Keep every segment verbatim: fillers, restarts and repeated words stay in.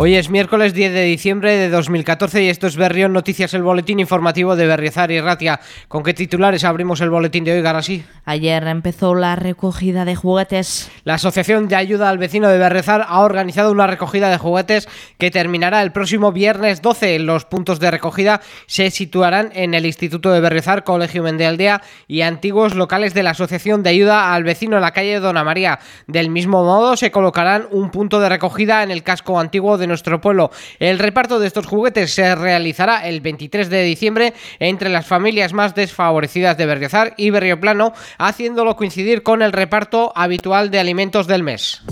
Hoy es miércoles diez de diciembre de dos mil catorce y esto es Berrión Noticias, el boletín informativo de Berriozar y Ratia. ¿Con qué titulares abrimos el boletín de hoy, Garasí? Ayer empezó la recogida de juguetes. La Asociación de Ayuda al Vecino de Berriozar ha organizado una recogida de juguetes que terminará el próximo viernes doce. Los puntos de recogida se situarán en el Instituto de Berriozar, Colegio Mendealdea y antiguos locales de la Asociación de Ayuda al Vecino en la calle Dona María. Del mismo modo, se colocarán un punto de recogida en el casco antiguo de nuestro pueblo. El reparto de estos juguetes se realizará el veintitrés de diciembre entre las familias más desfavorecidas de Berriozar y Berrioplano, haciéndolo coincidir con el reparto habitual de alimentos del mes.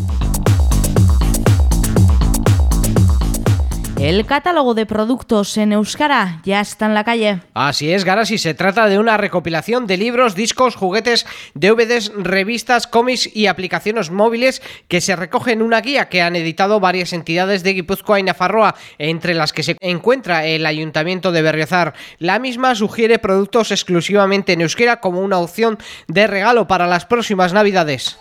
El catálogo de productos en euskara ya está en la calle. Así es, Garasi, se trata de una recopilación de libros, discos, juguetes, D V Ds, revistas, cómics y aplicaciones móviles que se recoge en una guía que han editado varias entidades de Guipúzcoa y Nafarroa, entre las que se encuentra el Ayuntamiento de Berriozar. La misma sugiere productos exclusivamente en euskera como una opción de regalo para las próximas Navidades.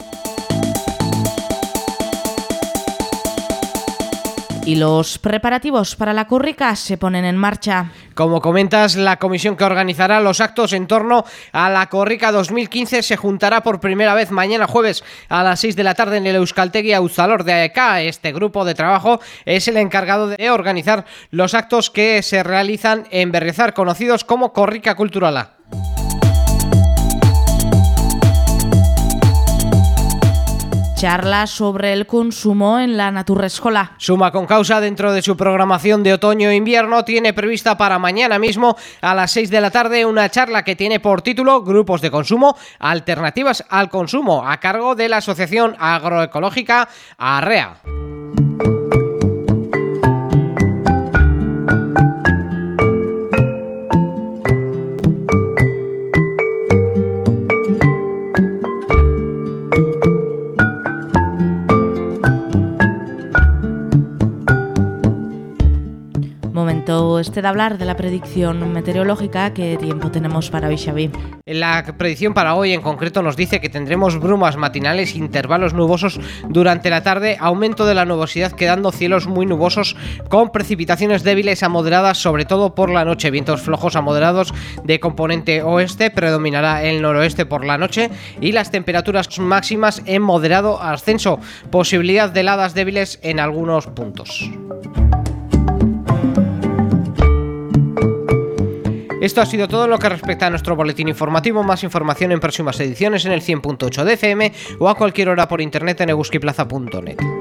Y los preparativos para la Kurrika se ponen en marcha. Como comentas, la comisión que organizará los actos en torno a la Kurrika dos mil quince se juntará por primera vez mañana jueves a las seis de la tarde en el Euskaltegi Auzalor de Aeka. Este grupo de trabajo es el encargado de organizar los actos que se realizan en Berriozar, conocidos como Kurrika Kulturala. Charla sobre el consumo en la Naturrescola. Suma con causa, dentro de su programación de otoño e invierno, tiene prevista para mañana mismo a las seis de la tarde una charla que tiene por título Grupos de consumo, alternativas al consumo, a cargo de la Asociación Agroecológica Arrea. Momento este de hablar de la predicción meteorológica. ¿Qué tiempo tenemos para hoy, Xavi? La predicción para hoy en concreto nos dice que tendremos brumas matinales, intervalos nubosos durante la tarde, aumento de la nubosidad quedando cielos muy nubosos con precipitaciones débiles a moderadas, sobre todo por la noche. Vientos flojos a moderados de componente oeste, predominará el noroeste por la noche y las temperaturas máximas en moderado ascenso. Posibilidad de heladas débiles en algunos puntos. Esto ha sido todo en lo que respecta a nuestro boletín informativo. Más información en próximas ediciones en el cien punto ocho de F M o a cualquier hora por internet en eguskiplaza punto net.